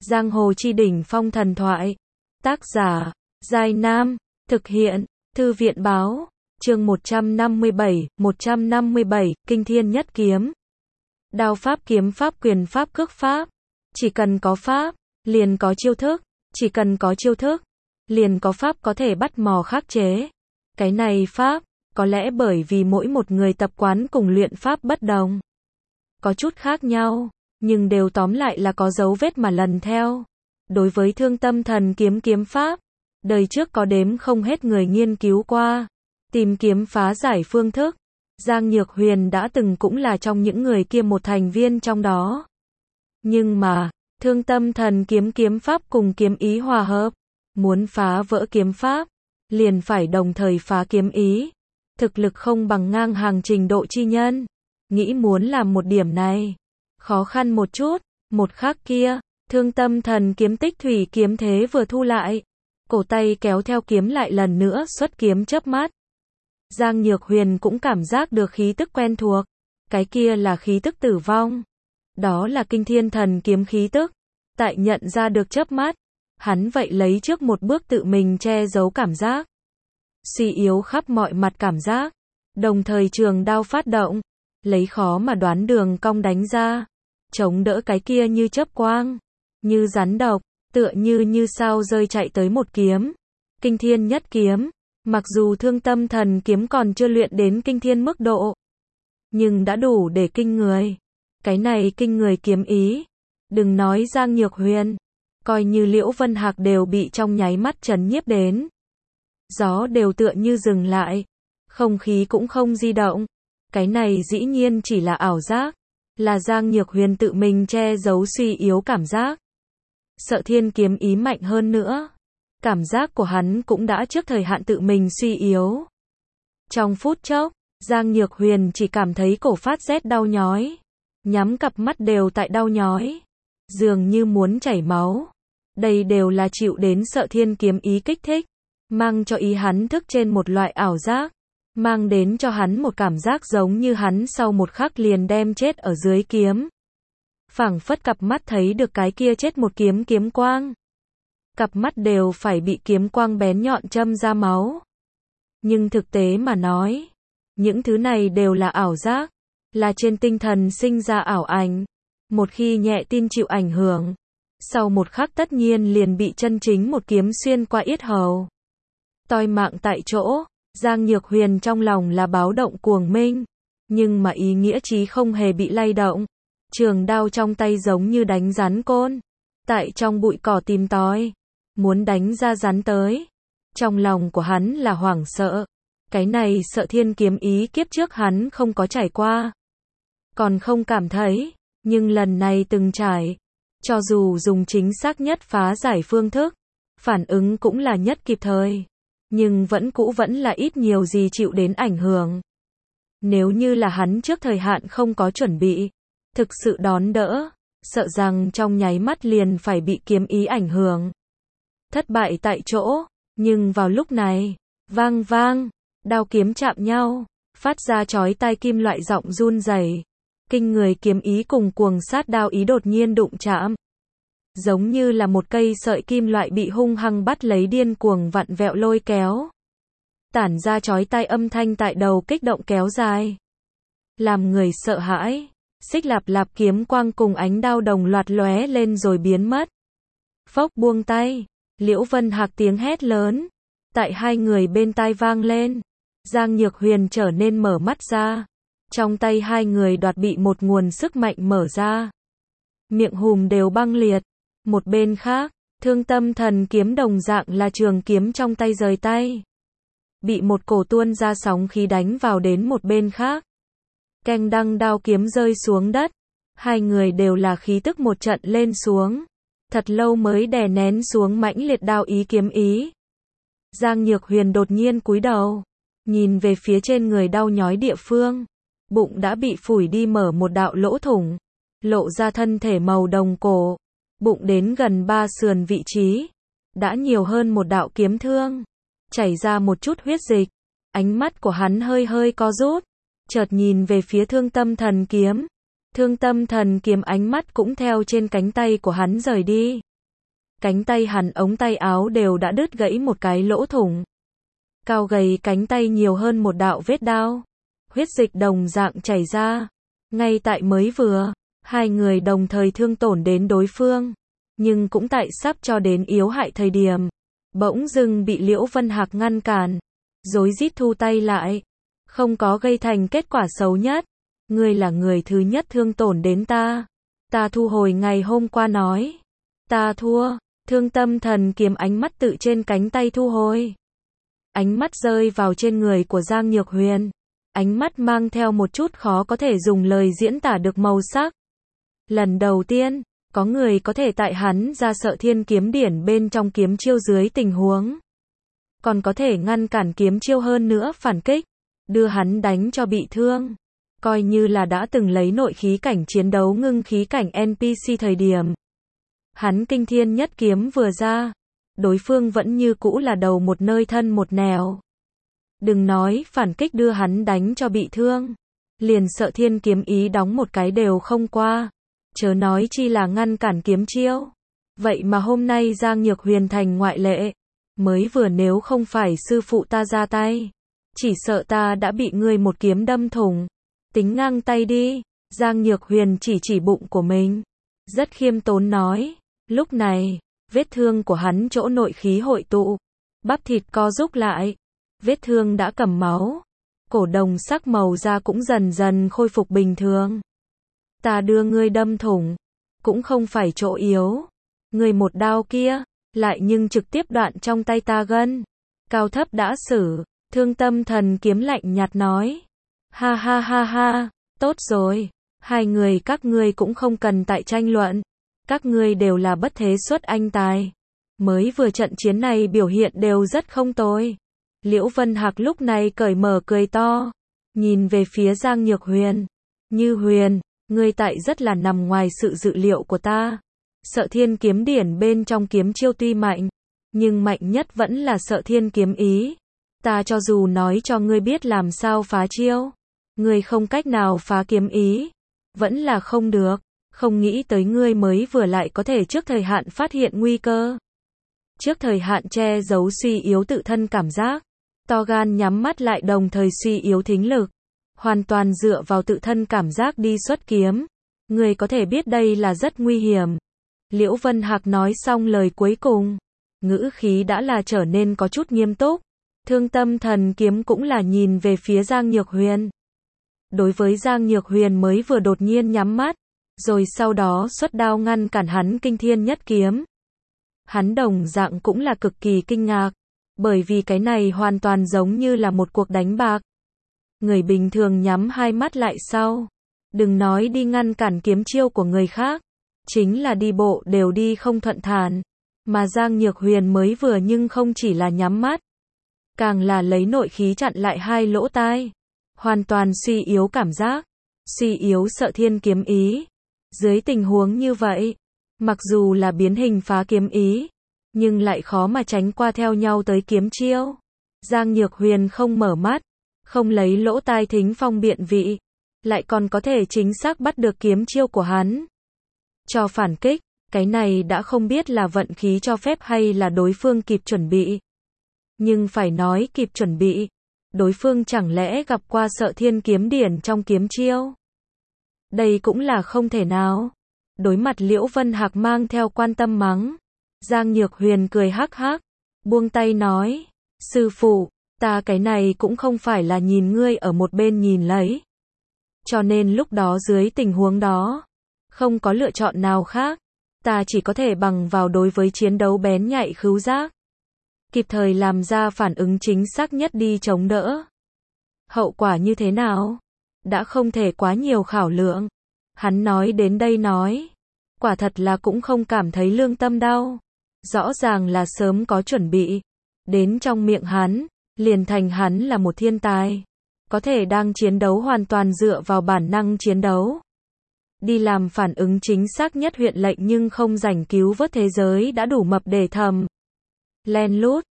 Giang hồ chi đỉnh phong thần thoại. Tác giả, Giai Nam. Thực hiện, Thư viện báo. Chương 157, Kinh Thiên Nhất Kiếm. Đao pháp, kiếm pháp, quyền pháp, cước pháp. Chỉ cần có pháp, liền có chiêu thức. Chỉ cần có chiêu thức, liền có pháp có thể bắt mò khắc chế. Cái này pháp, có lẽ bởi vì mỗi một người tập quán cùng luyện pháp bất đồng, có chút khác nhau, nhưng đều tóm lại là có dấu vết mà lần theo. Đối với Thương Tâm Thần Kiếm kiếm pháp, đời trước có đếm không hết người nghiên cứu qua, tìm kiếm phá giải phương thức. Giang Nhược Huyền đã từng cũng là trong những người kia một thành viên trong đó. Nhưng mà, Thương Tâm Thần Kiếm kiếm pháp cùng kiếm ý hòa hợp, muốn phá vỡ kiếm pháp, liền phải đồng thời phá kiếm ý. Thực lực không bằng ngang hàng trình độ chi nhân, nghĩ muốn làm một điểm này, khó khăn một chút. Một khắc kia, Thương Tâm Thần Kiếm tích thủy kiếm thế vừa thu lại, cổ tay kéo theo kiếm lại lần nữa xuất kiếm chớp mắt. Giang Nhược Huyền cũng cảm giác được khí tức quen thuộc, cái kia là khí tức tử vong. Đó là Kinh Thiên Thần Kiếm khí tức. Tại nhận ra được chớp mắt, hắn vậy lấy trước một bước tự mình che giấu cảm giác suy yếu khắp mọi mặt cảm giác, đồng thời trường đao phát động, lấy khó mà đoán đường cong đánh ra, chống đỡ cái kia như chớp quang, như rắn độc, tựa như sao rơi chạy tới một kiếm. Kinh Thiên Nhất Kiếm, mặc dù Thương Tâm Thần Kiếm còn chưa luyện đến kinh thiên mức độ, nhưng đã đủ để kinh người. Cái này kinh người kiếm ý, đừng nói Giang Nhược Huyền, coi như Liễu Vân Hạc đều bị trong nháy mắt chấn nhiếp đến. Gió đều tựa như dừng lại, không khí cũng không di động. Cái này dĩ nhiên chỉ là ảo giác, là Giang Nhược Huyền tự mình che giấu suy yếu cảm giác. Sợ thiên kiếm ý mạnh hơn nữa, cảm giác của hắn cũng đã trước thời hạn tự mình suy yếu. Trong phút chốc, Giang Nhược Huyền chỉ cảm thấy cổ phát rét đau nhói, nhắm cặp mắt đều tại đau nhói, dường như muốn chảy máu. Đây đều là chịu đến sợ thiên kiếm ý kích thích, mang cho ý hắn thức trên một loại ảo giác, mang đến cho hắn một cảm giác giống như hắn sau một khắc liền đem chết ở dưới kiếm. Phảng phất cặp mắt thấy được cái kia chết một kiếm kiếm quang. Cặp mắt đều phải bị kiếm quang bén nhọn châm ra máu. Nhưng thực tế mà nói, những thứ này đều là ảo giác, là trên tinh thần sinh ra ảo ảnh. Một khi nhẹ tin chịu ảnh hưởng, sau một khắc tất nhiên liền bị chân chính một kiếm xuyên qua yết hầu. Toi mạng tại chỗ, Giang Nhược Huyền trong lòng là báo động cuồng minh, nhưng mà ý nghĩa chí không hề bị lay động. Trường đao trong tay giống như đánh rắn côn, tại trong bụi cỏ tìm tòi, muốn đánh ra rắn tới. Trong lòng của hắn là hoảng sợ, cái này sợ thiên kiếm ý kiếp trước hắn không có trải qua, còn không cảm thấy, nhưng lần này từng trải, cho dù dùng chính xác nhất phá giải phương thức, phản ứng cũng là nhất kịp thời, nhưng vẫn là ít nhiều gì chịu đến ảnh hưởng. Nếu như là hắn trước thời hạn không có chuẩn bị, thực sự đón đỡ, sợ rằng trong nháy mắt liền phải bị kiếm ý ảnh hưởng, thất bại tại chỗ. Nhưng vào lúc này, vang vang, đao kiếm chạm nhau, phát ra chói tai kim loại giọng run rẩy. Kinh người kiếm ý cùng cuồng sát đao ý đột nhiên đụng chạm, giống như là một cây sợi kim loại bị hung hăng bắt lấy điên cuồng vặn vẹo lôi kéo, tản ra chói tai âm thanh tại đầu kích động kéo dài, làm người sợ hãi. Xích lạp lạp kiếm quang cùng ánh đao đồng loạt lóe lên rồi biến mất. Phốc, buông tay, Liễu Vân Hạc tiếng hét lớn, tại hai người bên tai vang lên. Giang Nhược Huyền trở nên mở mắt ra, trong tay hai người đoạt bị một nguồn sức mạnh mở ra, miệng hùm đều băng liệt. Một bên khác, Thương Tâm Thần Kiếm đồng dạng là trường kiếm trong tay rời tay, bị một cổ tuôn ra sóng khí đánh vào đến một bên khác. Keng đăng, đao kiếm rơi xuống đất, hai người đều là khí tức một trận lên xuống, thật lâu mới đè nén xuống mãnh liệt đao ý kiếm ý. Giang Nhược Huyền đột nhiên cúi đầu, nhìn về phía trên người đau nhói địa phương, bụng đã bị phủi đi mở một đạo lỗ thủng, lộ ra thân thể màu đồng cổ, bụng đến gần ba sườn vị trí, đã nhiều hơn một đạo kiếm thương, chảy ra một chút huyết dịch. Ánh mắt của hắn hơi co rút, chợt nhìn về phía Thương Tâm Thần Kiếm. Thương Tâm Thần Kiếm ánh mắt cũng theo trên cánh tay của hắn rời đi. Cánh tay hắn ống tay áo đều đã đứt gãy một cái lỗ thủng. Cao gầy cánh tay nhiều hơn một đạo vết đao. Huyết dịch đồng dạng chảy ra. Ngay tại mới vừa, hai người đồng thời thương tổn đến đối phương. Nhưng cũng tại sắp cho đến yếu hại thời điểm. Bỗng dưng bị Liễu Vân Hạc ngăn cản. Rối rít thu tay lại. Không có gây thành kết quả xấu nhất. Ngươi là người thứ nhất thương tổn đến ta. Ta thu hồi ngày hôm qua nói. Ta thua. Thương Tâm Thần Kiếm ánh mắt tự trên cánh tay thu hồi. Ánh mắt rơi vào trên người của Giang Nhược Huyền. Ánh mắt mang theo một chút khó có thể dùng lời diễn tả được màu sắc. Lần đầu tiên, có người có thể tại hắn ra Sợ Thiên Kiếm Điển bên trong kiếm chiêu dưới tình huống. Còn có thể ngăn cản kiếm chiêu hơn nữa phản kích. Đưa hắn đánh cho bị thương. Coi như là đã từng lấy nội khí cảnh chiến đấu ngưng khí cảnh NPC thời điểm. Hắn Kinh Thiên Nhất Kiếm vừa ra. Đối phương vẫn như cũ là đầu một nơi thân một nẻo. Đừng nói phản kích đưa hắn đánh cho bị thương. Liền Sợ Thiên Kiếm ý đóng một cái đều không qua. Chớ nói chi là ngăn cản kiếm chiêu. Vậy mà hôm nay Giang Nhược Huyền thành ngoại lệ. Mới vừa nếu không phải sư phụ ta ra tay. Chỉ sợ ta đã bị ngươi một kiếm đâm thủng. Tính ngang tay đi. Giang Nhược Huyền chỉ bụng của mình. Rất khiêm tốn nói. Lúc này, vết thương của hắn chỗ nội khí hội tụ. Bắp thịt co rúc lại. Vết thương đã cầm máu. Cổ đồng sắc màu da cũng dần dần khôi phục bình thường. Ta đưa ngươi đâm thủng. Cũng không phải chỗ yếu. Ngươi một đao kia. Lại nhưng trực tiếp đoạn trong tay ta gân. Cao thấp đã xử. Thương Tâm Thần Kiếm lạnh nhạt nói. Ha ha ha ha. Tốt rồi. Hai người các ngươi cũng không cần tại tranh luận. Các ngươi đều là bất thế xuất anh tài. Mới vừa trận chiến này biểu hiện đều rất không tồi. Liễu Vân Hạc lúc này cởi mở cười to. Nhìn về phía Giang Nhược Huyền. Như Huyền, ngươi tại rất là nằm ngoài sự dự liệu của ta. Sợ Thiên Kiếm Điển bên trong kiếm chiêu tuy mạnh. Nhưng mạnh nhất vẫn là Sợ Thiên Kiếm ý. Ta cho dù nói cho ngươi biết làm sao phá chiêu. Ngươi không cách nào phá kiếm ý. Vẫn là không được. Không nghĩ tới ngươi mới vừa lại có thể trước thời hạn phát hiện nguy cơ. Trước thời hạn che giấu suy yếu tự thân cảm giác. To gan nhắm mắt lại đồng thời suy yếu thính lực. Hoàn toàn dựa vào tự thân cảm giác đi xuất kiếm. Ngươi có thể biết đây là rất nguy hiểm. Liễu Vân Hạc nói xong lời cuối cùng. Ngữ khí đã là trở nên có chút nghiêm túc. Thương Tâm Thần Kiếm cũng là nhìn về phía Giang Nhược Huyền. Đối với Giang Nhược Huyền mới vừa đột nhiên nhắm mắt. Rồi sau đó xuất đao ngăn cản hắn Kinh Thiên Nhất Kiếm. Hắn đồng dạng cũng là cực kỳ kinh ngạc. Bởi vì cái này hoàn toàn giống như là một cuộc đánh bạc. Người bình thường nhắm hai mắt lại sau. Đừng nói đi ngăn cản kiếm chiêu của người khác. Chính là đi bộ đều đi không thuận thản. Mà Giang Nhược Huyền mới vừa nhưng không chỉ là nhắm mắt. Càng là lấy nội khí chặn lại hai lỗ tai. Hoàn toàn suy yếu cảm giác. Suy yếu Sợ Thiên Kiếm ý. Dưới tình huống như vậy, mặc dù là biến hình phá kiếm ý, nhưng lại khó mà tránh qua theo nhau tới kiếm chiêu. Giang Nhược Huyền không mở mắt, không lấy lỗ tai thính phong biện vị, lại còn có thể chính xác bắt được kiếm chiêu của hắn. Cho phản kích, cái này đã không biết là vận khí cho phép hay là đối phương kịp chuẩn bị. Nhưng phải nói kịp chuẩn bị, đối phương chẳng lẽ gặp qua Sợ Thiên Kiếm Điển trong kiếm chiêu. Đây cũng là không thể nào. Đối mặt Liễu Vân Hạc mang theo quan tâm mắng. Giang Nhược Huyền cười hắc hắc. Buông tay nói. Sư phụ, ta cái này cũng không phải là nhìn ngươi ở một bên nhìn lấy. Cho nên lúc đó dưới tình huống đó. Không có lựa chọn nào khác. Ta chỉ có thể bằng vào đối với chiến đấu bén nhạy khứu giác. Kịp thời làm ra phản ứng chính xác nhất đi chống đỡ. Hậu quả như thế nào? Đã không thể quá nhiều khảo lượng. Hắn nói đến đây nói. Quả thật là cũng không cảm thấy lương tâm đau. Rõ ràng là sớm có chuẩn bị. Đến trong miệng hắn, liền thành hắn là một thiên tài. Có thể đang chiến đấu hoàn toàn dựa vào bản năng chiến đấu. Đi làm phản ứng chính xác nhất huyện lệnh nhưng không rảnh cứu vớt thế giới đã đủ mập để thầm. Len lút.